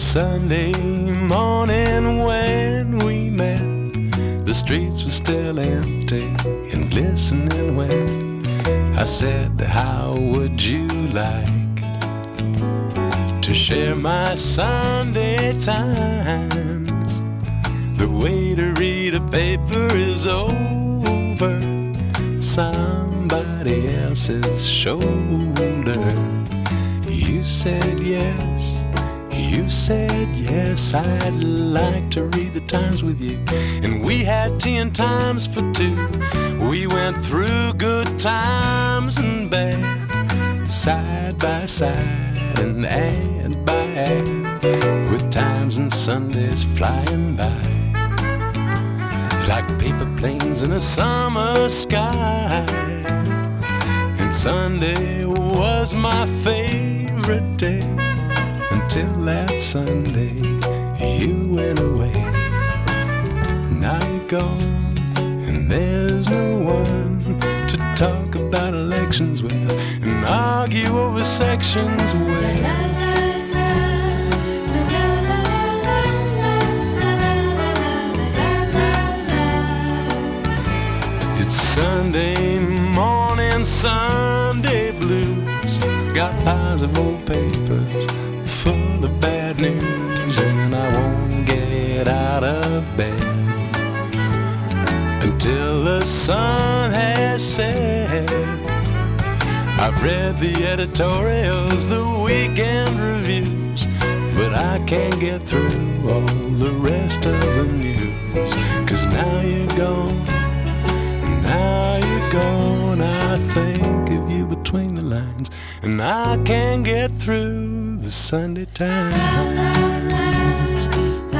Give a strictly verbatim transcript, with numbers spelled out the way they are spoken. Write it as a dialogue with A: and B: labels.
A: Sunday morning when we met, the streets were still empty and glistening wet. I said, how would you like to share my Sunday times? The way to read a paper is over somebody else's shoulder. You said yes, you said yes, I'd like to read the Times with you. And we had ten times for two. We went through good times and bad, side by side and ad by ad, with times and Sundays flying by like paper planes in a summer sky. And Sunday was my favorite day until that Sunday you went away. Now you're gone and there's no one to talk about elections with and argue over sections with. It's Sunday morning, Sunday blues. Got piles of old papers full of bad news, and I won't get out of bed until the sun has set. I've read the editorials, the weekend reviews, but I can't get through all the rest of the news. 'Cause now you're gone, now you're gone, I think of you between the lines, and I can't get through the Sunday Times.